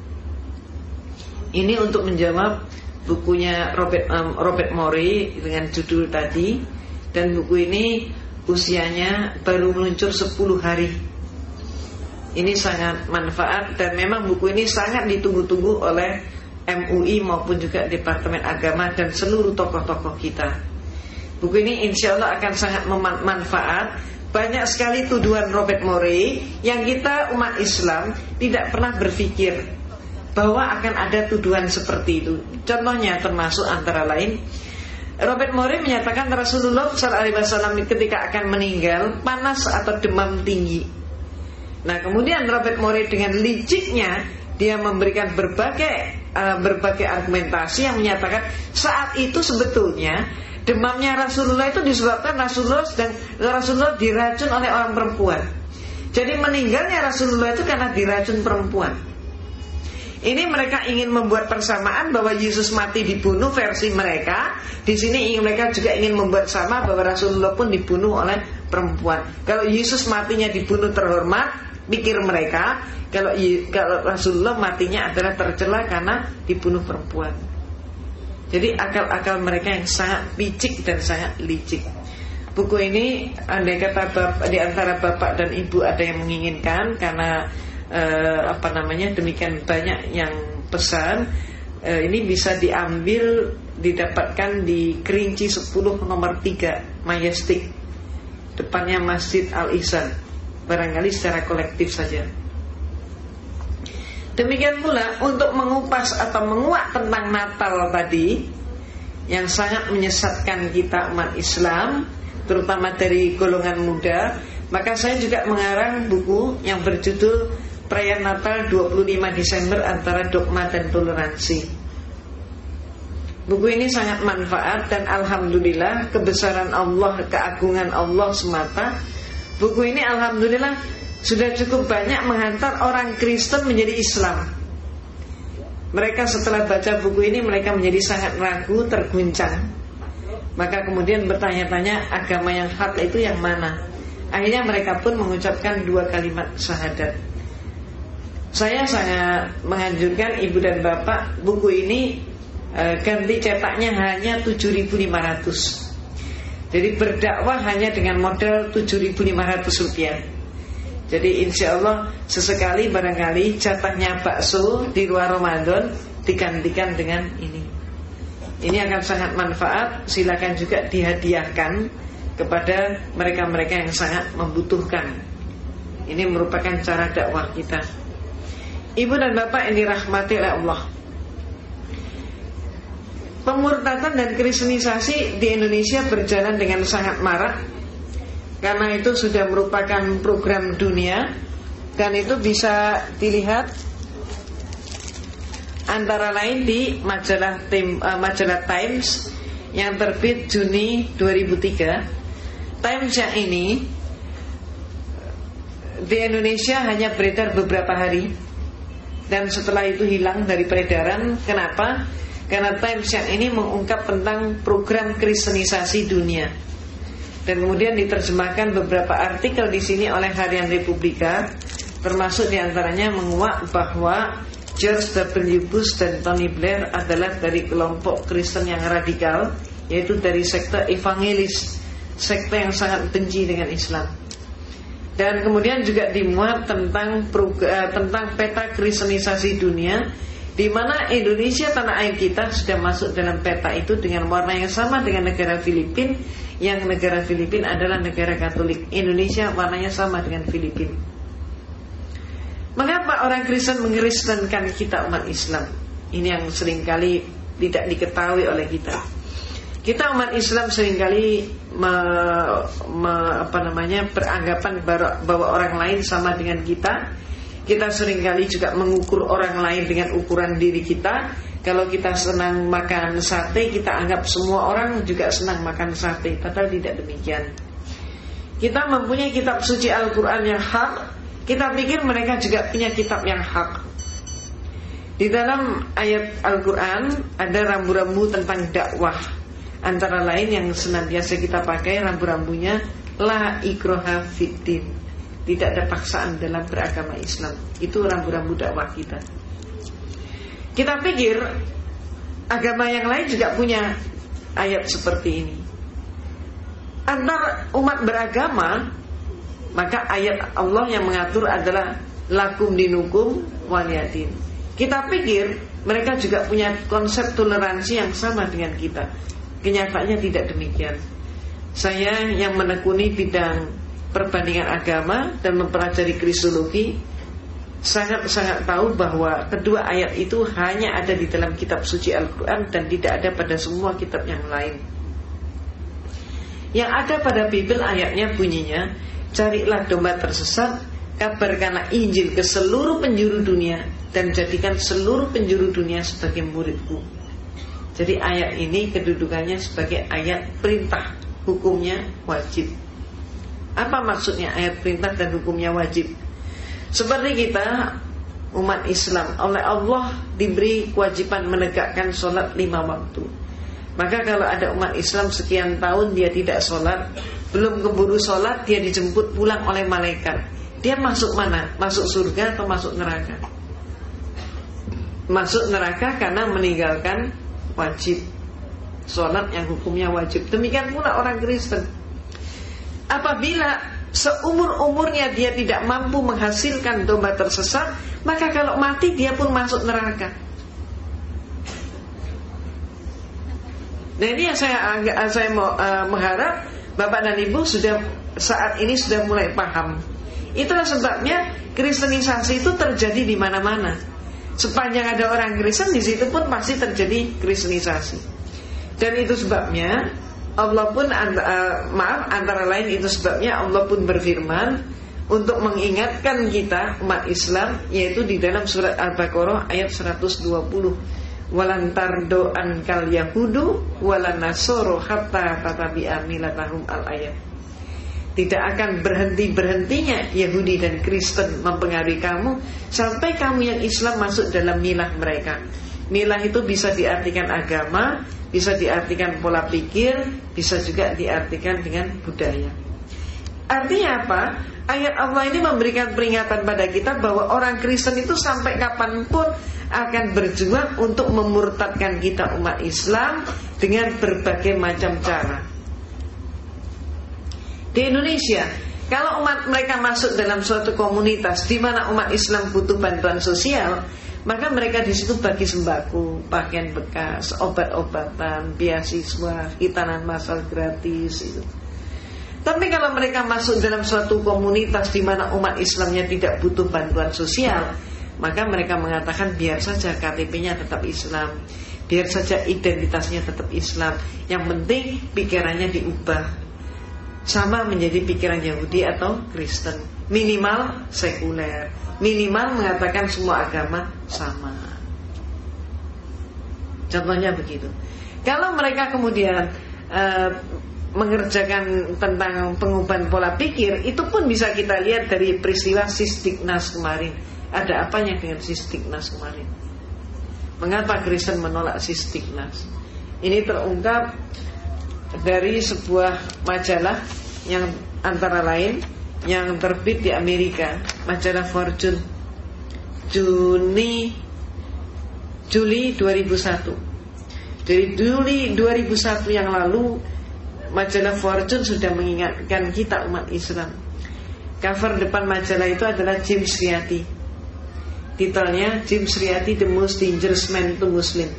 A: Ini untuk menjawab bukunya Robert Morey dengan judul tadi. Dan buku ini usianya baru meluncur 10 hari. Ini sangat manfaat, dan memang buku ini sangat ditunggu-tunggu oleh MUI maupun juga Departemen Agama dan seluruh tokoh-tokoh kita. Buku ini insya Allah akan sangat manfaat. Banyak sekali tuduhan Robert Morey yang kita umat Islam tidak pernah berpikir bahwa akan ada tuduhan seperti itu. Contohnya termasuk antara lain, Robert Morey menyatakan Rasulullah SAW ketika akan meninggal panas atau demam tinggi. Nah, kemudian Robert Morey dengan liciknya dia memberikan berbagai argumentasi yang menyatakan saat itu sebetulnya demamnya Rasulullah itu disebabkan Rasulullah diracun oleh orang perempuan. Jadi meninggalnya Rasulullah itu karena diracun perempuan. Ini mereka ingin membuat persamaan bahwa Yesus mati dibunuh versi mereka. Di sini mereka juga ingin membuat sama bahwa Rasulullah pun dibunuh oleh perempuan. Kalau Yesus matinya dibunuh terhormat, pikir mereka, kalau Rasulullah matinya adalah tercela karena dibunuh perempuan. Jadi akal-akal mereka yang sangat picik dan sangat licik. Buku ini andai kata di antara bapak dan ibu ada yang menginginkan, karena demikian banyak yang pesan, ini bisa didapatkan di Kerinci 10 nomor 3 Majestic, depannya Masjid Al-Ihsan. Barangkali secara kolektif saja. Demikian pula untuk mengupas atau menguak tentang Natal tadi yang sangat menyesatkan kita umat Islam, terutama dari golongan muda, maka saya juga mengarang buku yang berjudul Perayaan Natal 25 Desember Antara Dogma dan Toleransi. Buku ini sangat manfaat, dan alhamdulillah kebesaran Allah, keagungan Allah semata, buku ini alhamdulillah sudah cukup banyak menghantar orang Kristen menjadi Islam. Mereka setelah baca buku ini mereka menjadi sangat ragu, terguncang. Maka kemudian bertanya-tanya agama yang hak itu yang mana. Akhirnya mereka pun mengucapkan 2 kalimat syahadat. Saya sangat menganjurkan ibu dan bapak, buku ini ganti cetaknya hanya 7.500. Jadi berdakwah hanya dengan modal 7.500 rupiah. Jadi insya Allah sesekali barangkali jatahnya bakso di luar Ramadan digantikan dengan ini. Ini akan sangat manfaat. Silakan juga dihadiahkan kepada mereka-mereka yang sangat membutuhkan. Ini merupakan cara dakwah kita. Ibu dan bapak yang dirahmati oleh Allah, pemurtadan dan kristenisasi di Indonesia berjalan dengan sangat marak. Karena itu sudah merupakan program dunia, dan itu bisa dilihat antara lain di majalah Times yang terbit Juni 2003. Times yang ini di Indonesia hanya beredar beberapa hari, dan setelah itu hilang dari peredaran. Kenapa? Karena Times yang ini mengungkap tentang program kristenisasi dunia. Dan kemudian diterjemahkan beberapa artikel di sini oleh Harian Republika, termasuk diantaranya menguak bahwa George W. Bush dan Tony Blair adalah dari kelompok Kristen yang radikal, yaitu dari sekte evangelis, sekte yang sangat benci dengan Islam. Dan kemudian juga dimuat tentang peta kristenisasi dunia, di mana Indonesia, tanah air kita, sudah masuk dalam peta itu dengan warna yang sama dengan negara Filipina, yang negara Filipina adalah negara Katolik. Indonesia warnanya sama dengan Filipina. Mengapa orang Kristen mengkristenkan kita umat Islam? Ini yang seringkali tidak diketahui oleh kita. Kita umat Islam seringkali beranggapan bahwa orang lain sama dengan kita. Kita seringkali juga mengukur orang lain dengan ukuran diri kita. Kalau kita senang makan sate, kita anggap semua orang juga senang makan sate. Padahal tidak demikian. Kita mempunyai kitab suci Al-Quran yang hak. Kita pikir mereka juga punya kitab yang hak. Di dalam ayat Al-Quran ada rambu-rambu tentang dakwah. Antara lain yang senantiasa kita pakai rambu-rambunya, la ikraha fiddin, tidak ada paksaan dalam beragama Islam. Itu rambu-rambu dakwah kita. Kita pikir agama yang lain juga punya ayat seperti ini. Antar umat beragama, maka ayat Allah yang mengatur adalah lakum dinukum waliyadin. Kita pikir mereka juga punya konsep toleransi yang sama dengan kita. Kenyataannya tidak demikian. Saya yang menekuni bidang perbandingan agama dan mempelajari kristologi sangat-sangat tahu bahwa kedua ayat itu hanya ada di dalam kitab suci Al-Quran dan tidak ada pada semua kitab yang lain. Yang ada pada Bible ayatnya bunyinya, carilah domba tersesat, kabarkanlah Injil ke seluruh penjuru dunia, dan jadikan seluruh penjuru dunia sebagai muridku. Jadi ayat ini kedudukannya sebagai ayat perintah, hukumnya wajib. Apa maksudnya ayat perintah dan hukumnya wajib? Seperti kita umat Islam, oleh Allah diberi kewajiban menegakkan sholat 5 waktu. Maka kalau ada umat Islam sekian tahun dia tidak sholat, belum keburu sholat, dia dijemput pulang oleh malaikat. Dia masuk mana? Masuk surga atau masuk neraka? Masuk neraka karena meninggalkan wajib sholat yang hukumnya wajib. Demikian pula orang Kristen. Apabila seumur-umurnya dia tidak mampu menghasilkan domba tersesat, maka kalau mati dia pun masuk neraka. Nah ini yang saya mau mengharap Bapak dan Ibu saat ini sudah mulai paham. Itulah sebabnya kristenisasi itu terjadi di mana-mana. Sepanjang ada orang Kristen, di situ pun pasti terjadi kristenisasi. Dan itu sebabnya Allah pun antara lain itu sebabnya Allah pun berfirman untuk mengingatkan kita umat Islam, yaitu di dalam surat Al-Baqarah ayat 120. Walan tardo ankal yahudu walan nasoro hatta tatabi'a milatahum al-ayat. Tidak akan berhenti-berhentinya Yahudi dan Kristen mempengaruhi kamu sampai kamu yang Islam masuk dalam milah mereka. Milah itu bisa diartikan agama, bisa diartikan pola pikir, bisa juga diartikan dengan budaya. Artinya apa? Ayat Allah ini memberikan peringatan pada kita bahwa orang Kristen itu sampai kapanpun akan berjuang untuk memurtadkan kita umat Islam dengan berbagai macam cara. Di Indonesia, kalau umat mereka masuk dalam suatu komunitas di mana umat Islam butuh bantuan sosial, maka mereka di situ bagi sembako, pakaian bekas, obat-obatan, beasiswa, hitanan massal gratis itu. Tapi kalau mereka masuk dalam suatu komunitas di mana umat Islamnya tidak butuh bantuan sosial, maka mereka mengatakan biar saja KTP-nya tetap Islam, biar saja identitasnya tetap Islam, yang penting pikirannya diubah sama menjadi pikiran Yahudi atau Kristen, minimal sekuler, minimal mengatakan semua agama sama. Contohnya begitu. Kalau mereka kemudian mengerjakan tentang pengubahan pola pikir, itu pun bisa kita lihat dari peristiwa Sistignas kemarin. Ada apanya dengan Sistignas kemarin? Mengapa Kristen menolak Sistignas? Ini terungkap dari sebuah majalah yang antara lain yang terbit di Amerika, majalah Fortune, Juli 2001. Dari Juli 2001 yang lalu, majalah Fortune sudah mengingatkan kita umat Islam. Cover depan majalah itu adalah James Riyadi. Titelnya James Riyadi, The Most Dangerous Man to Muslim.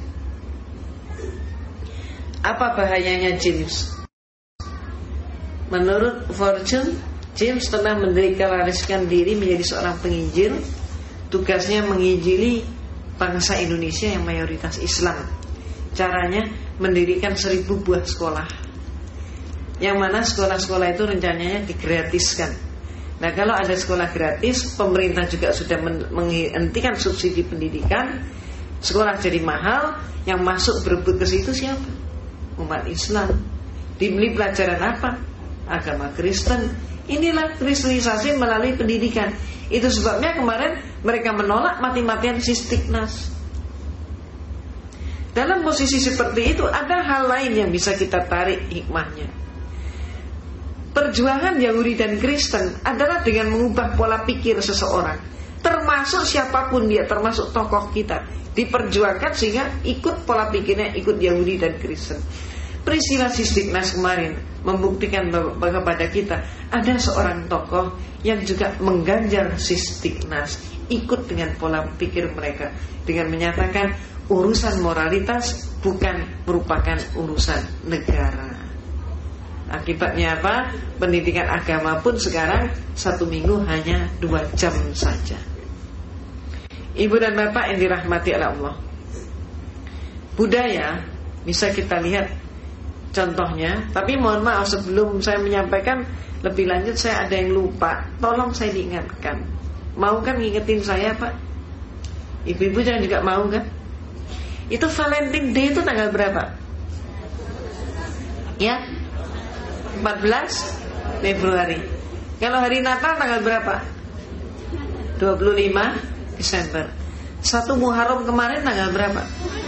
A: Apa bahayanya James? Menurut Fortune, James telah mendeklarasikan diri menjadi seorang penginjil. Tugasnya menginjili bangsa Indonesia yang mayoritas Islam. Caranya mendirikan 1000 buah sekolah, yang mana sekolah-sekolah itu rencananya digratiskan. Nah, kalau ada sekolah gratis, pemerintah juga sudah menghentikan subsidi pendidikan, sekolah jadi mahal, yang masuk berebut ke situ siapa? Umat Islam. Dibeli pelajaran apa? Agama Kristen. Inilah kristenisasi melalui pendidikan. Itu sebabnya kemarin mereka menolak mati-matian Sistiknas. Dalam posisi seperti itu ada hal lain yang bisa kita tarik hikmahnya. Perjuangan Yahudi dan Kristen adalah dengan mengubah pola pikir seseorang, termasuk siapapun dia, termasuk tokoh kita, diperjuangkan sehingga ikut pola pikirnya, ikut Yahudi dan Kristen. Peristiwa Sistiknas kemarin membuktikan kepada kita ada seorang tokoh yang juga mengganjal Sistiknas, ikut dengan pola pikir mereka, dengan menyatakan urusan moralitas bukan merupakan urusan negara. Akibatnya apa? Pendidikan agama pun sekarang 1 minggu hanya 2 jam saja. Ibu dan bapak yang dirahmati oleh Allah, budaya bisa kita lihat contohnya. Tapi mohon maaf, sebelum saya menyampaikan lebih lanjut, saya ada yang lupa. Tolong saya diingatkan. Mau kan ngingetin saya, Pak? Ibu-ibu jangan juga mau kan? Itu Valentine Day itu tanggal berapa? Ya, 14 Februari. Kalau hari Natal tanggal berapa? 25 Desember. 1 Muharram kemarin tanggal berapa?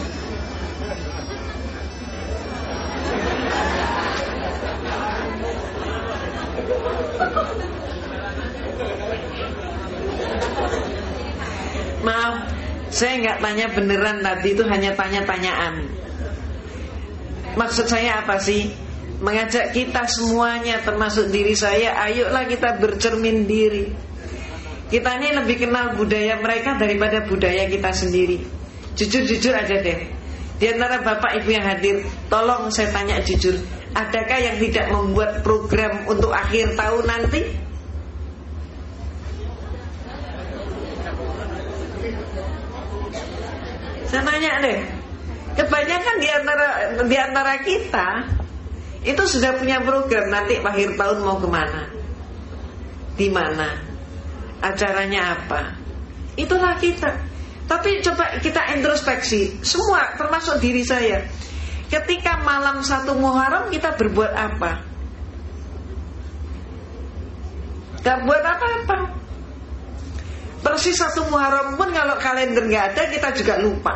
A: Maaf, saya nggak tanya beneran tadi, itu hanya tanya-tanyaan. Maksud saya apa sih? Mengajak kita semuanya, termasuk diri saya, ayolah kita bercermin diri. Kita ini lebih kenal budaya mereka daripada budaya kita sendiri. Jujur-jujur aja deh. Di antara bapak ibu yang hadir, tolong saya tanya jujur, adakah yang tidak membuat program untuk akhir tahun nanti? Saya tanya deh. Kebanyakan di antara kita itu sudah punya program nanti akhir tahun mau kemana, di mana, acaranya apa. Itulah kita. Tapi coba kita introspeksi semua, termasuk diri saya. Ketika malam 1 Muharram kita berbuat apa? Gak buat apa-apa. Persis 1 Muharram pun kalau kalender gak ada, kita juga lupa.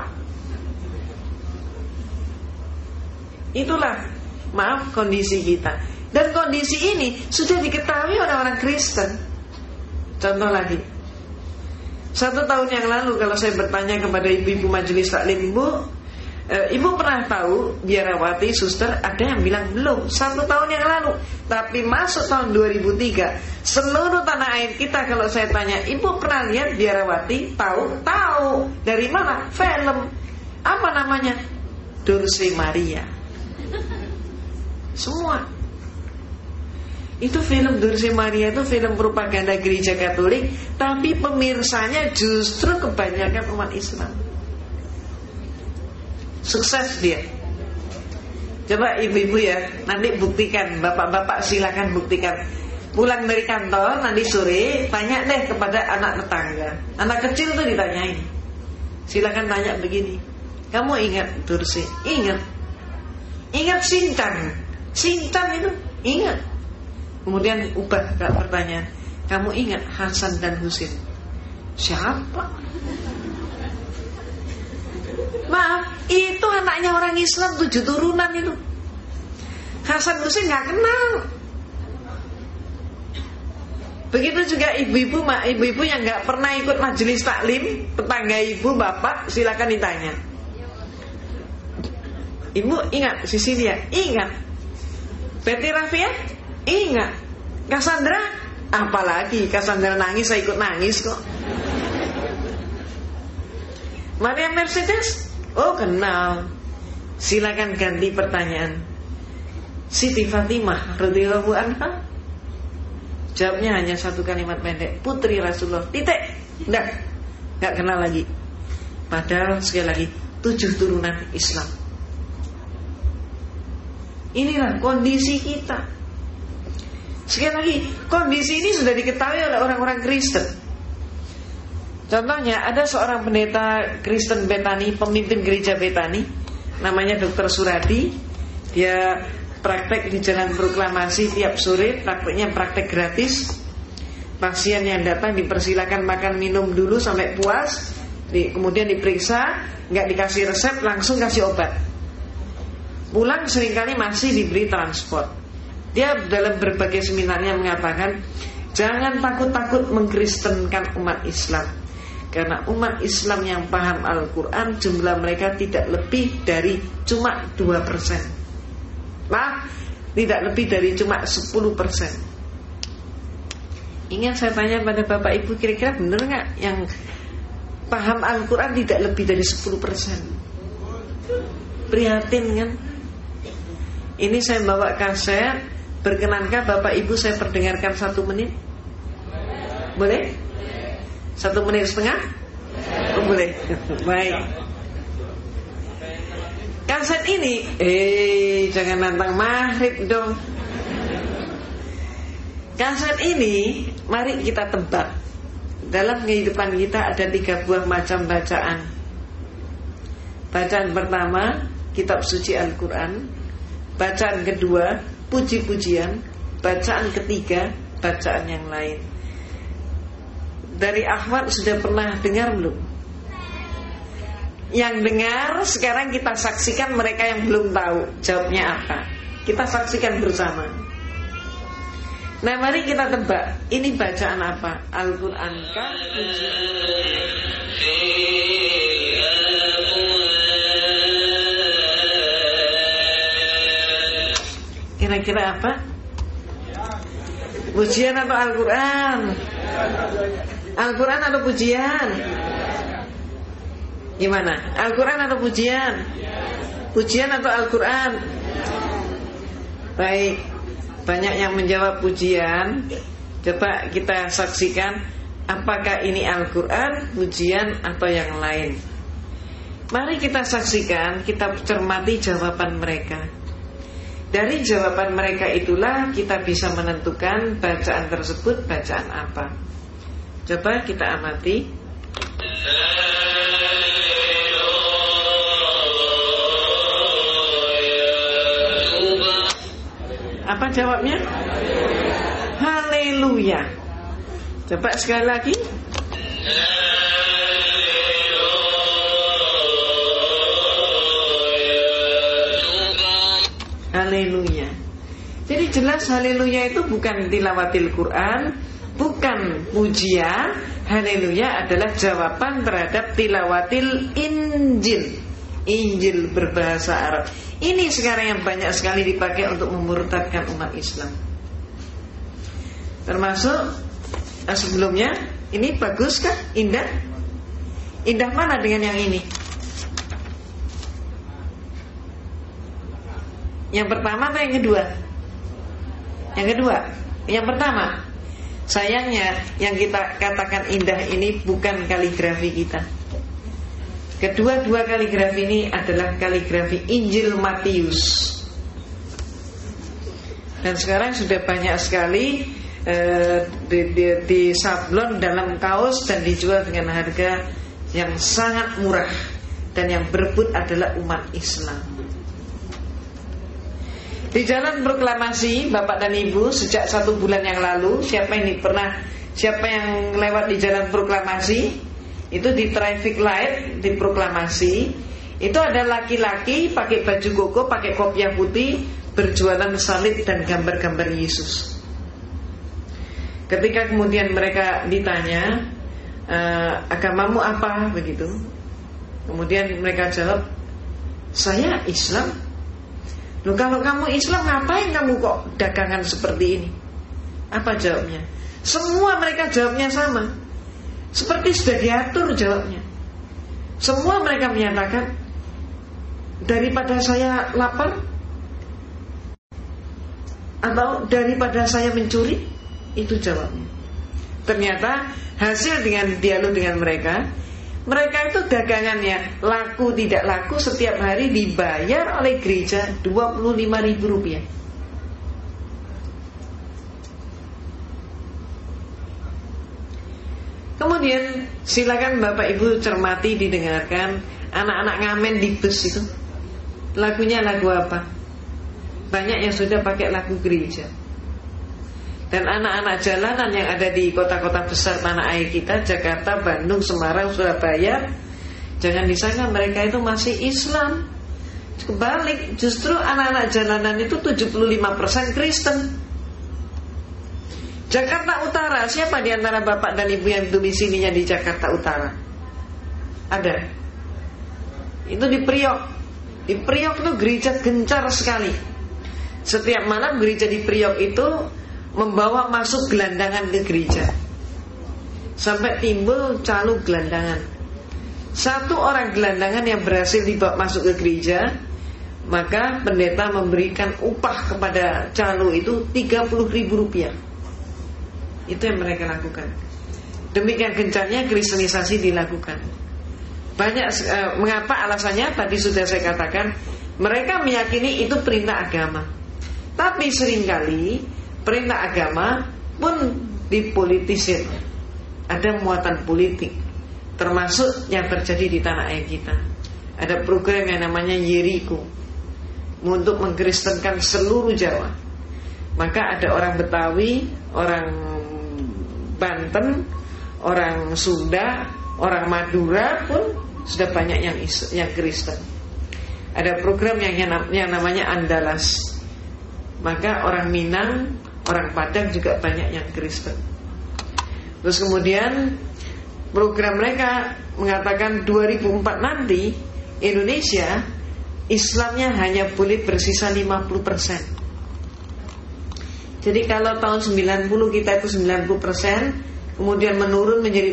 A: Itulah, maaf, kondisi kita. Dan kondisi ini sudah diketahui oleh orang Kristen. Contoh lagi, 1 tahun yang lalu kalau saya bertanya kepada ibu-ibu majelis taklim, ibu pernah tahu biarawati, suster? Ada yang bilang belum, 1 tahun yang lalu. Tapi masuk tahun 2003, seluruh tanah air kita kalau saya tanya, ibu pernah lihat biarawati? Tahu? Tahu. Dari mana? Film. Apa namanya? Dulce Maria. Semua. Itu film Dulce Maria, itu film propaganda gereja Katolik, tapi pemirsanya justru kebanyakan umat Islam. Sukses dia. Coba ibu-ibu ya, nanti buktikan, bapak-bapak silakan buktikan. Pulang dari kantor nanti sore, tanya deh kepada anak tetangga. Anak kecil tuh ditanyain. Silakan tanya begini, kamu ingat Dulce? Ingat. Ingat Sintan itu? Ingat. Kemudian ubah pertanyaan, kamu ingat Hasan dan Husin? Siapa? Maaf, itu anaknya orang Islam 7 turunan itu. Hasan Husin gak kenal. Begitu juga ibu-ibu yang gak pernah ikut majelis taklim, tetangga ibu, bapak, silakan ditanya. Ibu ingat Sisilia? Ingat. Betty Rafia? Ingat. Cassandra? Apalagi Cassandra nangis, saya ikut nangis kok. Maria Mercedes? Oh, kenal. Silakan ganti pertanyaan. Siti Fatimah radhiyallahu anha? Jawabnya hanya 1 kalimat pendek, putri Rasulullah. Titik. Udah, gak kenal lagi. Padahal sekali lagi 7 turunan Islam. Inilah kondisi kita. Sekali lagi, kondisi ini sudah diketahui oleh orang-orang Kristen. Contohnya, ada seorang pendeta Kristen Betani, pemimpin gereja Betani, namanya Dr. Suradi. Dia praktek di Jalan Proklamasi tiap sore, prakteknya praktek gratis. Pasien yang datang dipersilakan makan minum dulu sampai puas, kemudian diperiksa, nggak dikasih resep, langsung kasih obat. Pulang seringkali masih diberi transport. Dia dalam berbagai seminarnya mengatakan, jangan takut-takut mengkristenkan umat Islam, karena umat Islam yang paham Al-Quran jumlah mereka tidak lebih dari cuma 2%. Tidak lebih dari cuma 10%. Ingin saya tanya pada Bapak Ibu, kira-kira benar nggak yang paham Al-Quran tidak lebih dari 10%? Prihatin kan? Ini saya bawa kaset. Berkenankah Bapak Ibu saya perdengarkan 1 menit? Boleh? 1 menit setengah? Boleh. Baik. Kaset ini jangan nantang maghrib dong. Kaset ini mari kita tebak. Dalam kehidupan kita ada 3 buah macam bacaan. Bacaan pertama, kitab suci Al-Quran. Bacaan kedua, puji-pujian. Bacaan ketiga, bacaan yang lain. Dari Ahmad sudah pernah dengar belum? Yang dengar, sekarang kita saksikan mereka yang belum tahu jawabnya apa. Kita saksikan bersama. Nah, mari kita tebak, ini bacaan apa? Al-Quran kah? Kira-kira apa? Pujian atau Al-Quran? Al-Quran atau pujian? Gimana? Al-Quran atau pujian? Pujian atau Al-Quran? Baik, banyak yang menjawab pujian. Coba kita saksikan, apakah ini Al-Quran, pujian, atau yang lain. Mari kita saksikan, kita cermati jawaban mereka. Dari jawaban mereka itulah kita bisa menentukan bacaan tersebut bacaan apa. Coba kita amati. Apa jawabnya? Haleluya. Coba sekali lagi. Haleluya. Jadi jelas haleluya itu bukan tilawatil Quran, bukan pujian. Haleluya adalah jawaban terhadap tilawatil Injil. Injil berbahasa Arab. Ini sekarang yang banyak sekali dipakai untuk memurtadkan umat Islam. Termasuk sebelumnya. Ini bagus kah? Indah? Indah mana dengan yang ini? Yang pertama atau yang kedua? Yang kedua. Yang pertama. Sayangnya yang kita katakan indah ini bukan kaligrafi kita. Kedua-dua kaligrafi ini adalah kaligrafi Injil Matius. Dan sekarang sudah banyak sekali di sablon dalam kaos dan dijual dengan harga yang sangat murah. Dan yang berebut adalah umat Islam. Di Jalan Proklamasi, Bapak dan Ibu, sejak 1 bulan yang lalu, siapa yang lewat di Jalan Proklamasi, itu di traffic light di Proklamasi, itu ada laki-laki pakai baju koko, pakai kopiah putih, berjualan salib dan gambar-gambar Yesus. Ketika kemudian mereka ditanya, agamamu apa, begitu, kemudian mereka jawab, saya Islam. Loh, kalau kamu Islam, ngapain kamu kok dagangan seperti ini? Apa jawabnya? Semua mereka jawabnya sama, seperti sudah diatur jawabnya. Semua mereka menyatakan, daripada saya lapar, atau daripada saya mencuri. Itu jawabnya. Ternyata hasil dengan dialog dengan mereka, Mereka itu dagangannya laku tidak laku setiap hari dibayar oleh gereja 25.000 rupiah. Kemudian silakan Bapak Ibu cermati, didengarkan anak-anak ngamen di bus itu. Lagunya lagu apa? Banyak yang sudah pakai lagu gereja. Dan anak-anak jalanan yang ada di kota-kota besar tanah air kita, Jakarta, Bandung, Semarang, Surabaya, jangan disangka mereka itu masih Islam. Kebalik, justru anak-anak jalanan itu 75% Kristen. Jakarta Utara, siapa di antara bapak dan ibu yang domisilinya di Jakarta Utara? Ada. Itu di Priok. Di Priok itu gereja gencar sekali. Setiap malam gereja di Priok itu membawa masuk gelandangan ke gereja, sampai timbul calo gelandangan. Satu orang gelandangan yang berhasil dibawa masuk ke gereja, maka pendeta memberikan upah kepada calo itu 30.000 rupiah. Itu yang mereka lakukan. Demikian gencarnya kristenisasi dilakukan. Banyak mengapa alasannya tadi sudah saya katakan, mereka meyakini itu perintah agama. Tapi seringkali perintah agama pun dipolitisir. Ada muatan politik, termasuk yang terjadi di tanah air kita. Ada program yang namanya Yeriko untuk mengkristenkan seluruh Jawa. Maka ada orang Betawi, orang Banten, orang Sunda, orang Madura pun sudah banyak yang Kristen. Ada program yang namanya Andalas. Maka orang Minang, orang Padang juga banyak yang Kristen. Terus kemudian program mereka mengatakan 2004 nanti Indonesia Islamnya hanya boleh bersisa 50%. Jadi kalau tahun 90 kita itu 90%, kemudian menurun menjadi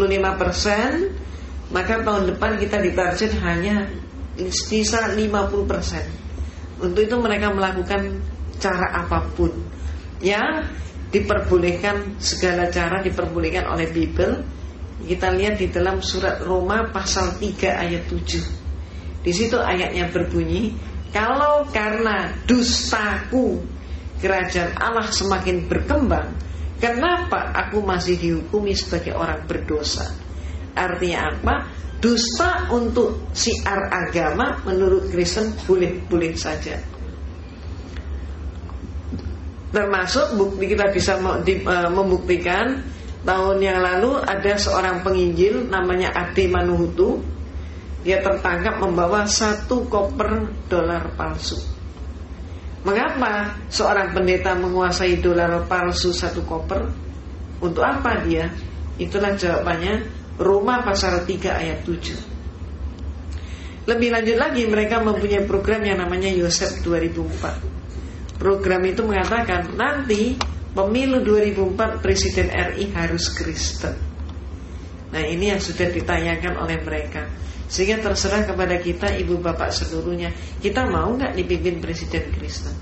A: 75%, maka tahun depan kita ditarget hanya sisa 50%. Untuk itu mereka melakukan cara apapun yang diperbolehkan, segala cara diperbolehkan oleh Bible. Kita lihat di dalam surat Roma pasal 3 ayat 7. Di situ ayatnya berbunyi, kalau karena dustaku kerajaan Allah semakin berkembang, kenapa aku masih dihukumi sebagai orang berdosa? Artinya apa? Dusta untuk syiar agama menurut Kristen boleh-boleh saja. Termasuk bukti kita bisa membuktikan, tahun yang lalu ada seorang penginjil namanya Ade Manuhutu. Dia tertangkap membawa 1 koper dolar palsu. Mengapa seorang pendeta menguasai dolar palsu 1 koper? Untuk apa dia? Itulah jawabannya, Roma pasal 3 ayat 7. Lebih lanjut lagi, mereka mempunyai program yang namanya Yosef 2004. Program itu mengatakan nanti pemilu 2004 Presiden RI harus Kristen. Nah, ini yang sudah ditayangkan oleh mereka. Sehingga terserah kepada kita, ibu bapak seluruhnya, kita mau nggak dipimpin Presiden Kristen?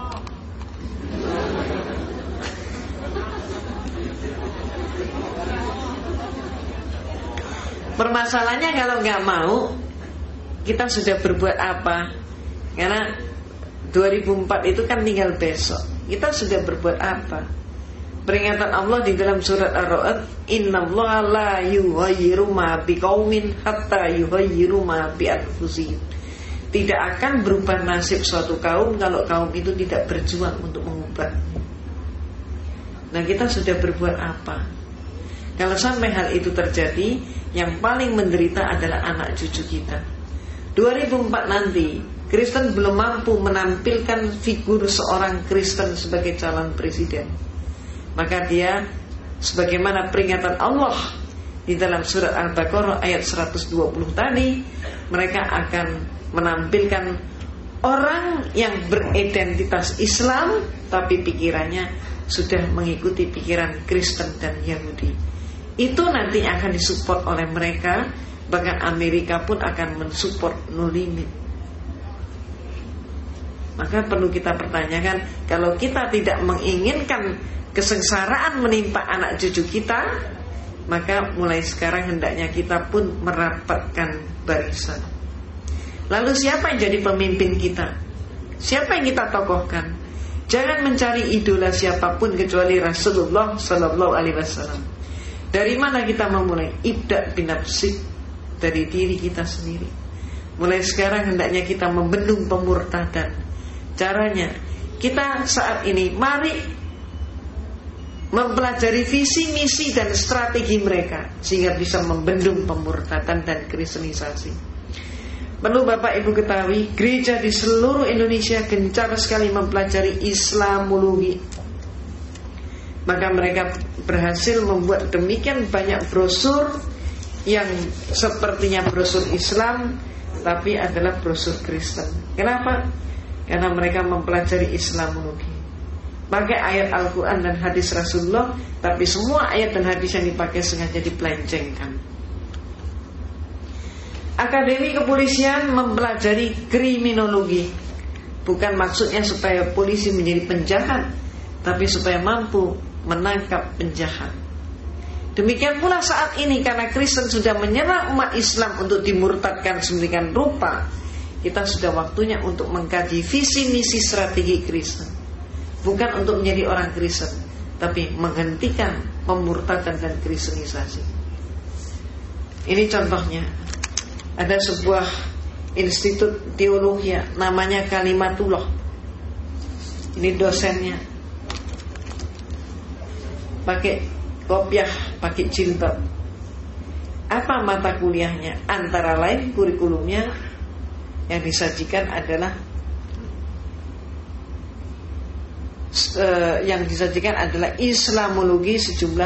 A: Permasalahannya kalau nggak mau, kita sudah berbuat apa? Karena 2004 itu kan tinggal besok. Kita sudah berbuat apa? Peringatan Allah di dalam surat Ar-Ra'd, innallaha la yughayyiru ma biqaumin hatta yughayyiru ma bi anfusihim. Tidak akan berubah nasib suatu kaum kalau kaum itu tidak berjuang untuk mengubah. Nah, kita sudah berbuat apa? Kalau sampai hal itu terjadi, yang paling menderita adalah anak cucu kita. 2004 nanti Kristen belum mampu menampilkan figur seorang Kristen sebagai calon presiden, maka dia, sebagaimana peringatan Allah di dalam surat Al-Baqarah ayat 120 tadi, mereka akan menampilkan orang yang beridentitas Islam tapi pikirannya sudah mengikuti pikiran Kristen dan Yahudi. Itu nanti akan disupport oleh mereka. Bahkan Amerika pun akan mensupport No Limit. Maka perlu kita pertanyakan, kalau kita tidak menginginkan kesengsaraan menimpa anak cucu kita, Maka mulai sekarang hendaknya kita pun merapatkan barisan. Lalu siapa yang jadi pemimpin kita? Siapa yang kita tokohkan? Jangan mencari idola siapapun kecuali Rasulullah Sallallahu Alaihi Wasallam. Dari mana kita memulai? Ibda' binafsik, dari diri kita sendiri. Mulai sekarang hendaknya kita membendung pemurtadan. Caranya, kita saat ini mari mempelajari visi, misi dan strategi mereka sehingga bisa membendung pemurtadan dan kristenisasi. Perlu Bapak Ibu ketahui, gereja di seluruh Indonesia gencar sekali mempelajari Islamologi. Maka mereka berhasil membuat demikian banyak brosur yang sepertinya brosur Islam, tapi adalah brosur Kristen. Kenapa? Karena mereka mempelajari Islamologi, pakai ayat Al-Quran dan hadis Rasulullah, tapi semua ayat dan hadis yang dipakai sengaja dipelencengkan. Akademi kepolisian mempelajari kriminologi. Bukan maksudnya supaya polisi menjadi penjahat, tapi supaya mampu menangkap penjahat. Demikian pula saat ini, karena Kristen sudah menyerang umat Islam untuk dimurtadkan sedemikian rupa, kita sudah waktunya untuk mengkaji visi misi strategi Kristen. Bukan untuk menjadi orang Kristen, tapi menghentikan pemurtadan dan kristenisasi. Ini contohnya. Ada sebuah institut teologi namanya Kalimatullah. Ini dosennya pakai kopiah, pakai jilbab. Apa mata kuliahnya? Antara lain kurikulumnya yang disajikan adalah Islamologi sejumlah